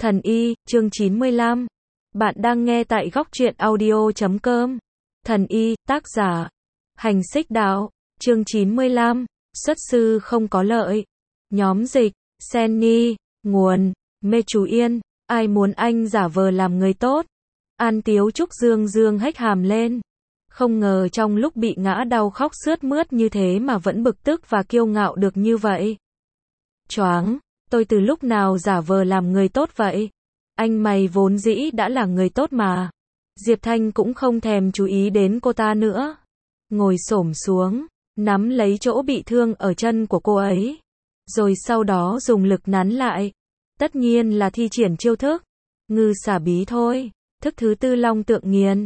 Thần Y, chương 95. Bạn đang nghe tại góc truyện audio.com. Thần Y, tác giả Hành Xích Đạo, chương 95. Xuất sư không có lợi. Nhóm dịch, Senny, nguồn, Mê Chú Yên. Ai muốn anh giả vờ làm người tốt? An Tiếu Trúc dương dương hếch hàm lên. Không ngờ trong lúc bị ngã đau khóc sướt mướt như thế mà vẫn bực tức và kiêu ngạo được như vậy. Choáng, tôi từ lúc nào giả vờ làm người tốt vậy? Anh mày vốn dĩ đã là người tốt mà. Diệp Thanh cũng không thèm chú ý đến cô ta nữa. Ngồi xổm xuống, nắm lấy chỗ bị thương ở chân của cô ấy. Rồi sau đó dùng lực nắn lại. Tất nhiên là thi triển chiêu thức ngư xả bí thôi. Thức thứ tư long tượng nghiền.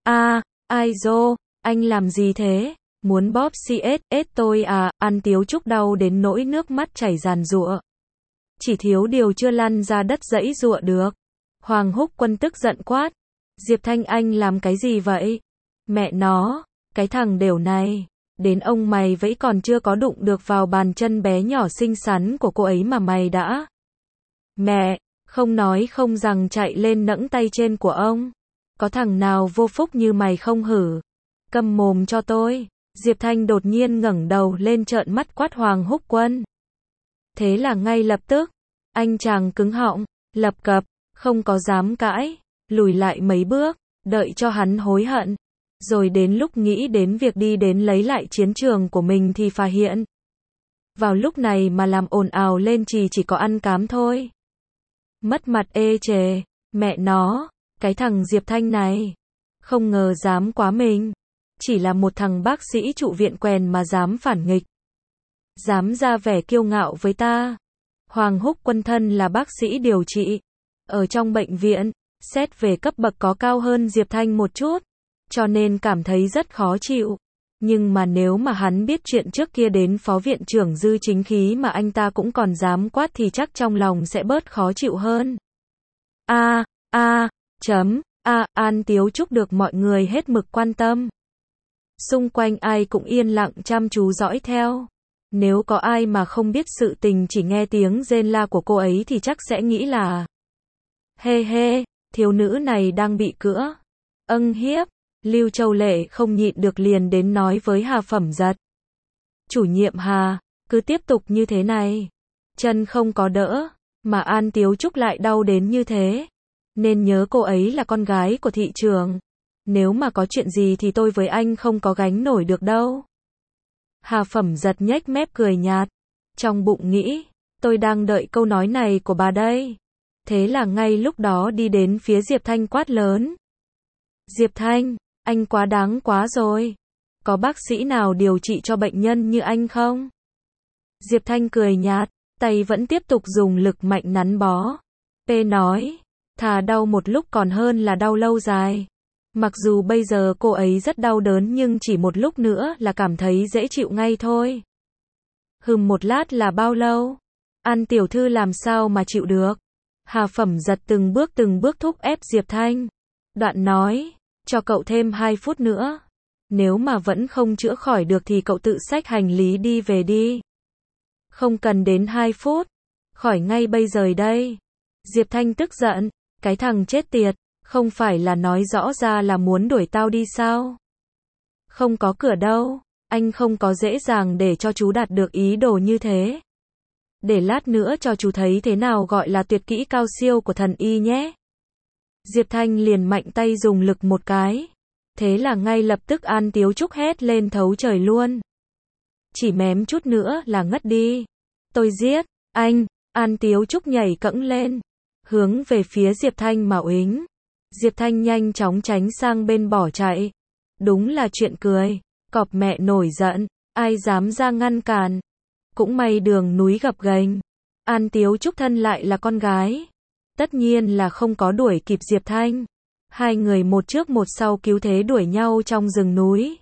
Ai dô, anh làm gì thế? Muốn bóp CSS tôi à? An Tiếu Trúc đau đến nỗi nước mắt chảy ràn rụa. Chỉ thiếu điều chưa lăn ra đất giãy giụa được. Hoàng Húc Quân tức giận quát. Diệp Thanh anh làm cái gì vậy? Mẹ nó, cái thằng đểu này. Đến ông mày vẫn còn chưa có đụng được vào bàn chân bé nhỏ xinh xắn của cô ấy mà mày đã. Mẹ, không nói không rằng chạy lên nẫng tay trên của ông. Có thằng nào vô phúc như mày không hử? Câm mồm cho tôi. Diệp Thanh đột nhiên ngẩng đầu lên trợn mắt quát Hoàng Húc Quân. Thế là ngay lập tức, anh chàng cứng họng, lập cập, không có dám cãi, lùi lại mấy bước, đợi cho hắn hối hận. Rồi đến lúc nghĩ đến việc đi đến lấy lại chiến trường của mình thì phà hiện. Vào lúc này mà làm ồn ào lên chỉ có ăn cám thôi. Mất mặt ê chề, mẹ nó, cái thằng Diệp Thanh này, không ngờ dám quá mình. Chỉ là một thằng bác sĩ trụ viện quèn mà dám phản nghịch. Dám ra vẻ kiêu ngạo với ta. Hoàng Húc Quân thân là bác sĩ điều trị ở trong bệnh viện, xét về cấp bậc có cao hơn Diệp Thanh một chút, cho nên cảm thấy rất khó chịu. Nhưng mà nếu mà hắn biết chuyện trước kia đến phó viện trưởng Dư Chính Khí mà anh ta cũng còn dám quát thì chắc trong lòng sẽ bớt khó chịu hơn. An Tiếu Trúc được mọi người hết mực quan tâm. Xung quanh ai cũng yên lặng chăm chú dõi theo. Nếu có ai mà không biết sự tình chỉ nghe tiếng rên la của cô ấy thì chắc sẽ nghĩ là thiếu nữ này đang bị cữa hiếp. Lưu Châu Lệ không nhịn được liền đến nói với Hà Phẩm Giật. Chủ nhiệm Hà, cứ tiếp tục như thế này. Chân không có đỡ, mà An Tiếu Trúc lại đau đến như thế. Nên nhớ cô ấy là con gái của thị trưởng. Nếu mà có chuyện gì thì tôi với anh không có gánh nổi được đâu. Hà Phẩm Giật nhếch mép cười nhạt. Trong bụng nghĩ, tôi đang đợi câu nói này của bà đây. Thế là ngay lúc đó đi đến phía Diệp Thanh quát lớn. Diệp Thanh, anh quá đáng quá rồi. Có bác sĩ nào điều trị cho bệnh nhân như anh không? Diệp Thanh cười nhạt, tay vẫn tiếp tục dùng lực mạnh nắn bó. P nói, thà đau một lúc còn hơn là đau lâu dài. Mặc dù bây giờ cô ấy rất đau đớn nhưng chỉ một lúc nữa là cảm thấy dễ chịu ngay thôi. Một lát là bao lâu? An tiểu thư làm sao mà chịu được? Hà Phẩm Giật từng bước thúc ép Diệp Thanh. Đoạn nói, cho cậu thêm 2 phút nữa. Nếu mà vẫn không chữa khỏi được thì cậu tự xách hành lý đi về đi. Không cần đến 2 phút. Khỏi ngay bây giờ đây. Diệp Thanh tức giận, cái thằng chết tiệt. Không phải là nói rõ ra là muốn đuổi tao đi sao? Không có cửa đâu, anh không có dễ dàng để cho chú đạt được ý đồ như thế. Để lát nữa cho chú thấy thế nào gọi là tuyệt kỹ cao siêu của thần y nhé. Diệp Thanh liền mạnh tay dùng lực một cái. Thế là ngay lập tức An Tiếu Trúc hét lên thấu trời luôn. Chỉ mém chút nữa là ngất đi. Tôi giết, anh, An Tiếu Trúc nhảy cẫng lên. Hướng về phía Diệp Thanh mà uýnh. Diệp Thanh nhanh chóng tránh sang bên bỏ chạy. Đúng là chuyện cười. Cọp mẹ nổi giận. Ai dám ra ngăn cản. Cũng may đường núi gập ghềnh. An Tiếu Trúc thân lại là con gái. Tất nhiên là không có đuổi kịp Diệp Thanh. Hai người một trước một sau cứu thế đuổi nhau trong rừng núi.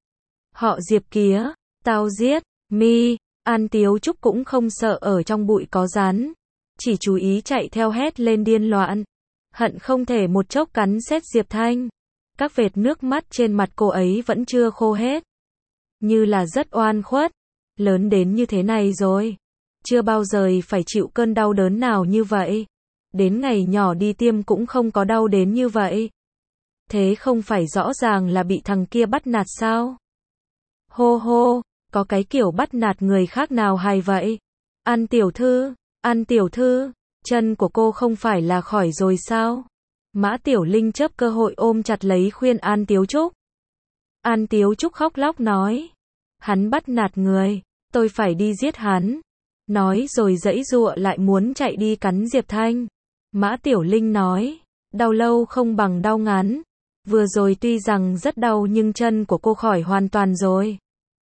Họ Diệp kia, tao giết, mi. An Tiếu Trúc cũng không sợ ở trong bụi có rắn. Chỉ chú ý chạy theo hét lên điên loạn. Hận không thể một chốc cắn xét Diệp Thanh. Các vệt nước mắt trên mặt cô ấy vẫn chưa khô hết. Như là rất oan khuất. Lớn đến như thế này rồi. Chưa bao giờ phải chịu cơn đau đớn nào như vậy. đến ngày nhỏ đi tiêm cũng không có đau đến như vậy. Thế không phải rõ ràng là bị thằng kia bắt nạt sao? Hô hô, có cái kiểu bắt nạt người khác nào hay vậy? An tiểu thư, chân của cô không phải là khỏi rồi sao? Mã Tiểu Linh chớp cơ hội ôm chặt lấy khuyên An Tiếu Trúc. An Tiếu Trúc khóc lóc nói, hắn bắt nạt người, tôi phải đi giết hắn. Nói rồi giãy giụa lại muốn chạy đi cắn Diệp Thanh. Mã Tiểu Linh nói, đau lâu không bằng đau ngắn. Vừa rồi tuy rằng rất đau nhưng chân của cô khỏi hoàn toàn rồi.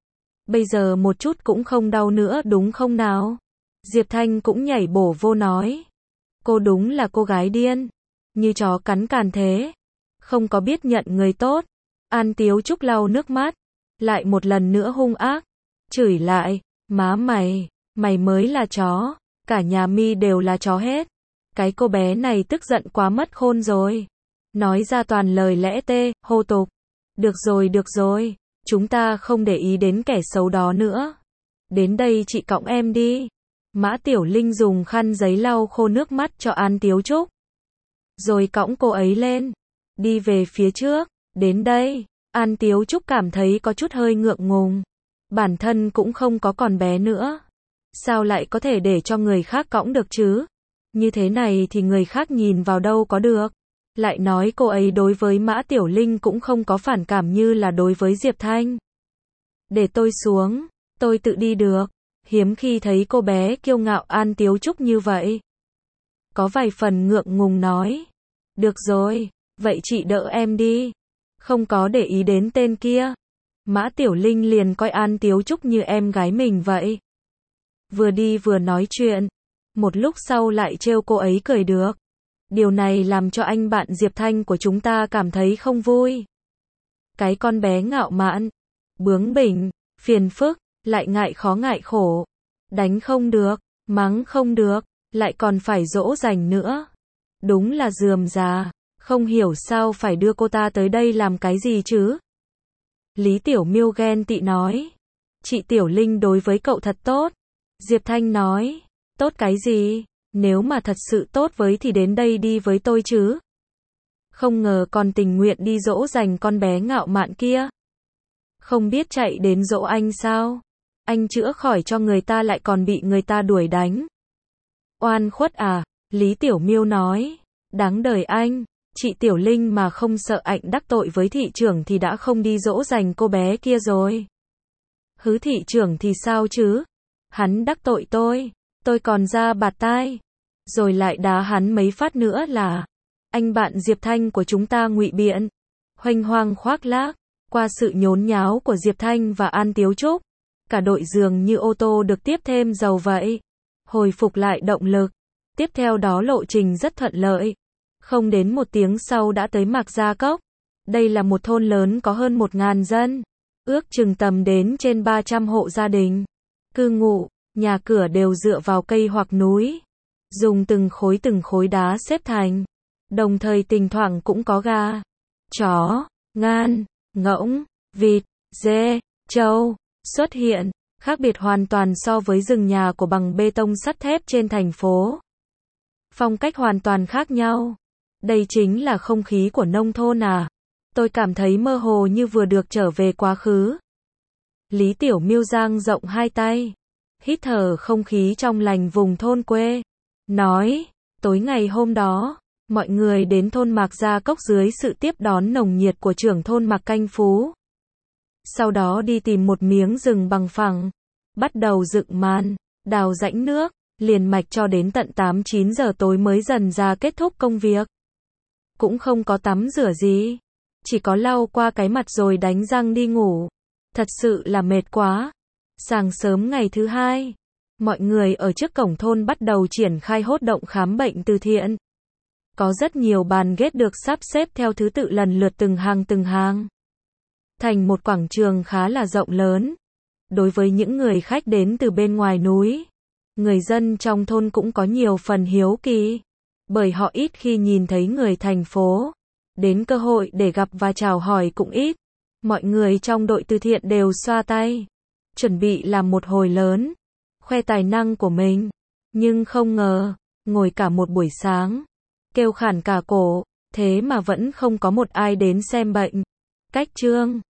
Bây giờ một chút cũng không đau nữa đúng không nào? Diệp Thanh cũng nhảy bổ vô nói. Cô đúng là cô gái điên. Như chó cắn càn thế. Không có biết nhận người tốt. An Tiếu Trúc lau nước mắt. Lại một lần nữa hung ác. Chửi lại. Má mày. Mày mới là chó. Cả nhà mi đều là chó hết. Cái cô bé này tức giận quá mất khôn rồi. Nói ra toàn lời lẽ tê, hô tục. Được rồi. Chúng ta không để ý đến kẻ xấu đó nữa. Đến đây chị cõng em đi. Mã Tiểu Linh dùng khăn giấy lau khô nước mắt cho An Tiếu Trúc. Rồi cõng cô ấy lên. Đi về phía trước. Đến đây. An Tiếu Trúc cảm thấy có chút hơi ngượng ngùng. Bản thân cũng không có còn bé nữa. Sao lại có thể để cho người khác cõng được chứ? Như thế này thì người khác nhìn vào đâu có được. Lại nói cô ấy đối với Mã Tiểu Linh cũng không có phản cảm như là đối với Diệp Thanh. Để tôi xuống, tôi tự đi được. Hiếm khi thấy cô bé kiêu ngạo An Tiếu Trúc như vậy. Có vài phần ngượng ngùng nói. Được rồi, vậy chị đỡ em đi. Không có để ý đến tên kia. Mã Tiểu Linh liền coi An Tiếu Trúc như em gái mình vậy. Vừa đi vừa nói chuyện. Một lúc sau lại trêu cô ấy cười được. Điều này làm cho anh bạn Diệp Thanh của chúng ta cảm thấy không vui. Cái con bé ngạo mạn, bướng bỉnh, phiền phức, lại ngại khó ngại khổ. Đánh không được, mắng không được, lại còn phải dỗ dành nữa. Đúng là rườm rà, không hiểu sao phải đưa cô ta tới đây làm cái gì chứ. Lý Tiểu Miêu ghen tị nói. Chị Tiểu Linh đối với cậu thật tốt. Diệp Thanh nói. Tốt cái gì? Nếu mà thật sự tốt với thì đến đây đi với tôi chứ. Không ngờ còn tình nguyện đi dỗ dành con bé ngạo mạn kia. Không biết chạy đến dỗ anh sao? Anh chữa khỏi cho người ta lại còn bị người ta đuổi đánh. Oan khuất à? Lý Tiểu Miêu nói. Đáng đời anh. Chị Tiểu Linh mà không sợ anh đắc tội với thị trưởng thì đã không đi dỗ dành cô bé kia rồi. Hứ, thị trưởng thì sao chứ? Hắn đắc tội tôi còn ra bạt tai. Rồi lại đá hắn mấy phát nữa là. Anh bạn Diệp Thanh của chúng ta ngụy biện. Hoành hoang khoác lác. Qua sự nhốn nháo của Diệp Thanh và An Tiếu Trúc. Cả đội dường như ô tô được tiếp thêm dầu vậy. Hồi phục lại động lực. Tiếp theo đó lộ trình rất thuận lợi. Không đến một tiếng sau đã tới Mạc Gia Cốc. Đây là một thôn lớn có hơn 1.000 dân. Ước chừng tầm đến trên 300 hộ gia đình. Cư ngụ, nhà cửa đều dựa vào cây hoặc núi. Dùng từng khối đá xếp thành. Đồng thời thỉnh thoảng cũng có gà, chó, ngan, ngỗng, vịt, dê, trâu xuất hiện. Khác biệt hoàn toàn so với rừng nhà của bằng bê tông sắt thép trên thành phố. Phong cách hoàn toàn khác nhau. Đây chính là không khí của nông thôn à? Tôi cảm thấy mơ hồ như vừa được trở về quá khứ. Lý Tiểu Miêu dang rộng hai tay, hít thở không khí trong lành vùng thôn quê. Nói, tối ngày hôm đó, mọi người đến thôn Mạc Gia Cốc dưới sự tiếp đón nồng nhiệt của trưởng thôn Mạc Canh Phú. Sau đó đi tìm một miếng rừng bằng phẳng, bắt đầu dựng màn, đào rãnh nước, liền mạch cho đến tận 8-9 giờ tối mới dần ra kết thúc công việc. Cũng không có tắm rửa gì, chỉ có lau qua cái mặt rồi đánh răng đi ngủ. Thật sự là mệt quá. Sáng sớm ngày thứ hai, mọi người ở trước cổng thôn bắt đầu triển khai hoạt động khám bệnh từ thiện. Có rất nhiều bàn ghế được sắp xếp theo thứ tự lần lượt từng hàng. Thành một quảng trường khá là rộng lớn. Đối với những người khách đến từ bên ngoài núi, người dân trong thôn cũng có nhiều phần hiếu kỳ. Bởi họ ít khi nhìn thấy người thành phố. Đến cơ hội để gặp và chào hỏi cũng ít. Mọi người trong đội từ thiện đều xoa tay, chuẩn bị làm một hồi lớn, khoe tài năng của mình. Nhưng không ngờ, ngồi cả một buổi sáng, kêu khản cả cổ, thế mà vẫn không có một ai đến xem bệnh. Cách chương